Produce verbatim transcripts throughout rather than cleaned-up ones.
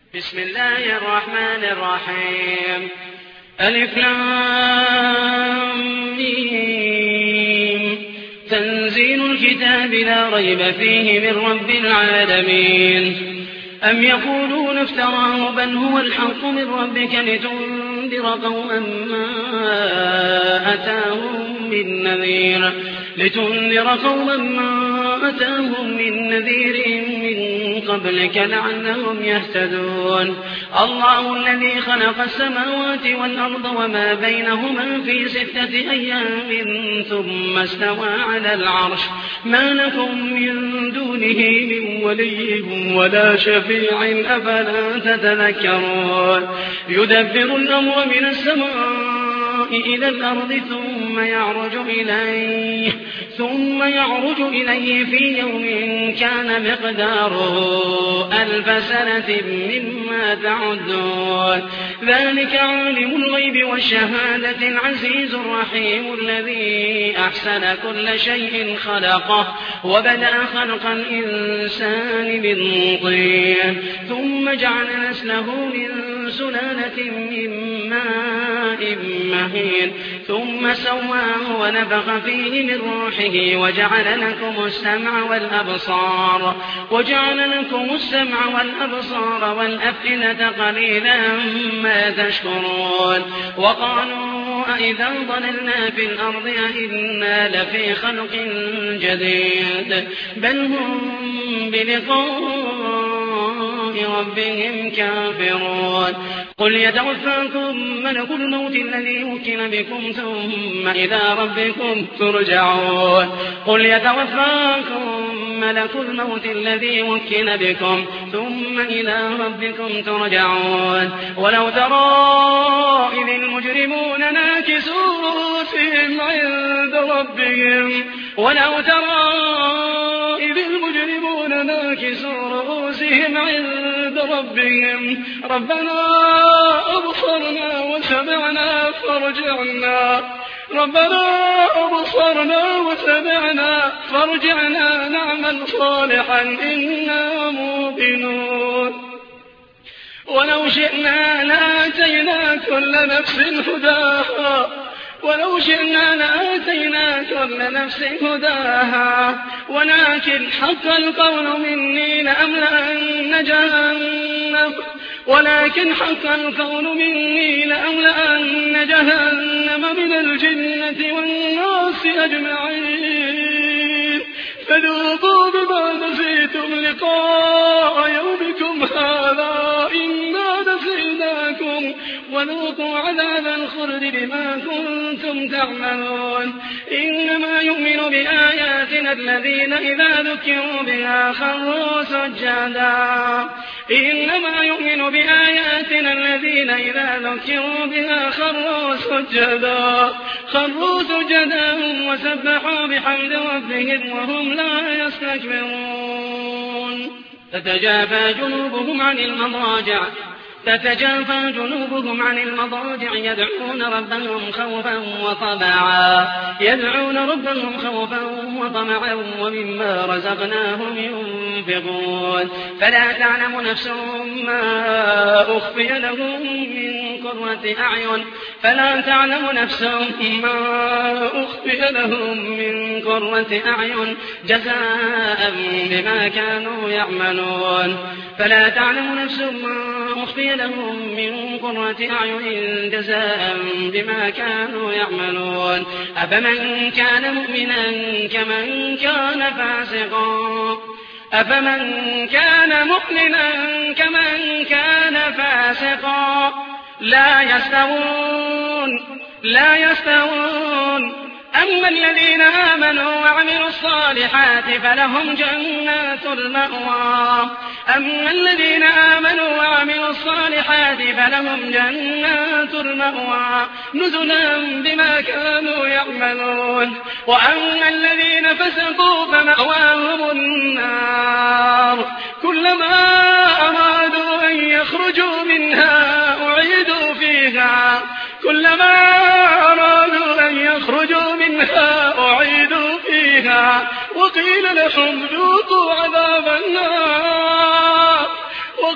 بسم الله الرحمن الرحيم. ألف لام ميم. تنزيل الكتاب لا ريب فيه من رب العالمين. أم يقولون افتراه بل هو الحق من ربك لتنذر قوما ما أتاهم من نذير لتنذر قوما ما أتاهم من نذير من قبلك لعلهم يهتدون. الله الذي خلق السماوات والأرض وما بينهما في ستة أيام ثم استوى على العرش ما لكم من دونه من ولي ولا شفيع أفلا تتذكرون. يدبر الأمر من السماء إلى الأرض ثم يعرج إليه ثم يعرج إليه في يوم كان مقداره ألف سنة مما تعدون. ذلك عالم الغيب والشهادة العزيز الرحيم الذي أحسن كل شيء خلقه وبدأ خلق الإنسان من طين ثم جعل نسله من سلالة من ماء مهين ثم سواه ونفخ فيه من روحه وجعل لكم السمع والأبصار وجعل لكم السمع والأبصار والأفئدة قليلا ما تشكرون. وقالوا أئذا ضللنا في الأرض أئنا لفي خلق جديد بل هم بلقاء ربهم كافرون. قل يتوفاكم ملك الموت الذي وكل بكم ثم إلى ربكم ترجعون. قل يتوفاكم ملك الموت الذي وكل بكم ثم إلى ربكم ترجعون. ولو ترى إذ المجرمون ناكسوا رؤوسهم عند ربهم ولو ترى إذ المجرمون ناكسوا رؤوسهم عند ربهم ربنا أبصرنا وسمعنا فارجعنا ربنا أبصرنا وسمعنا فارجعنا نعمل صالحا إنا موقنون. ولو شئنا لآتينا كل نفس هداها ولو شئنا لآتينا كل نفس هداها ولكن حق القول مني لأملأن جهنم ولكن حق القول مني لأملأن جهنم من الجنة والناس أجمعين. فذوقوا بما نسيتم لقاء يومكم هذا إنا نسيناكم وذوقوا عذاب الخلد بما كنتم تعملون. إنما يؤمن بآياتنا الذين إذا ذكروا بها خروا سجدا إنما يؤمن بآياتنا الذين إذا ذكروا بها خروا سجدا خروا سجدا وسبحوا بحمد ربهم وهم لا يستكبرون. تتجافى جنوبهم عن المضاجع تتجافى جنوبهم عن المضاجع يدعون ربهم خوفا وطمعا يدعون ربهم خوفا وطمعا ومما رزقناهم ينفقون. فلا تعلم نفس ما أخفي لهم من قرة أعين فلا تعلم نفس ما أخفي لهم من قرة أعين جزاء بما كانوا يعملون. فلا تعلم نفس ما أخفي لهم من قرة أعين جزاء بما كانوا يعملون. أفمن كان مؤمنا كمن كان فاسقا أفمن كان مؤمنا كمن كان فاسقا لا يستوون لا يستوون. أما الذين آمنوا وعملوا الصالحات فلهم جنات المأوى أما الذين آمنوا وعملوا الصالحات فلهم جنات المأوى نزلا بما كانوا يعملون. وأما الذين فسقوا فمأواهم النار كلما أرادوا أن يخرجوا منها أعيدوا فيها كلما أرادوا أن يخرجوا منها أعيدوا فيها وقيل لهم ذوقوا عذاب النار وقيل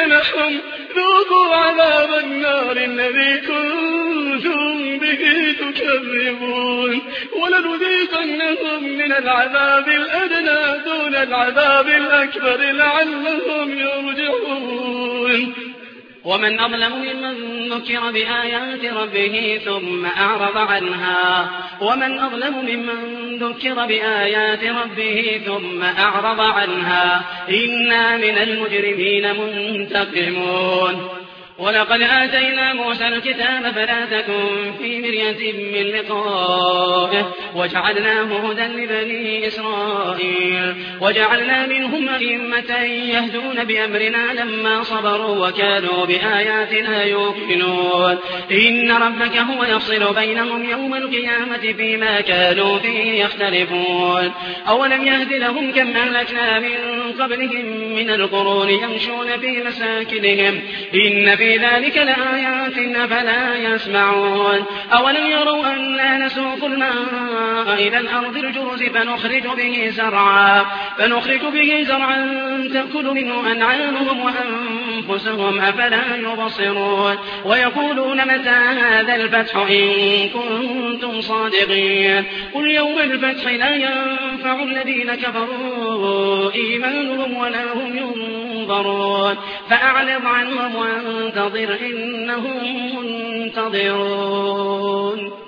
لهم ذوقوا عذاب النار الذي كنتم به تكذبون ولنذيقنهم من العذاب الأدنى دون العذاب الأكبر لعلهم يرجعون ومن أظلم ممن ذكر بآيات ربه ثم أعرض عنها ومن أظلم ممن ذكر بآيات ربه ثم أعرض عنها إنا من المجرمين منتقمون ولقد آتينا موسى الكتاب فلا تكن في مرية من لقائه وجعلناه هدى لبني إسرائيل وجعلنا منهم أئمة يهدون بأمرنا لما صبروا وكانوا بآياتنا يوقنون إن ربك هو يفصل بينهم يوم القيامة فيما كانوا فيه يختلفون أولم يهد لهم كم أهلكنا من قبلهم من القرون يمشون في مساكنهم إن في ذلك لآيات فلا يسمعون أولم يروا أنا نسوق الماء إلى الأرض الجرز فنخرج به زرعا فنخرج به زرعا تأكل منه أنعامهم وأنفسهم أفلا يبصرون ويقولون متى هذا الفتح إن كنتم صادقين قل يوم الفتح لا ينفع الذين كفروا إيمانهم ولا هم ينظرون فأعرض عنهم وانتظر إنهم منتظرون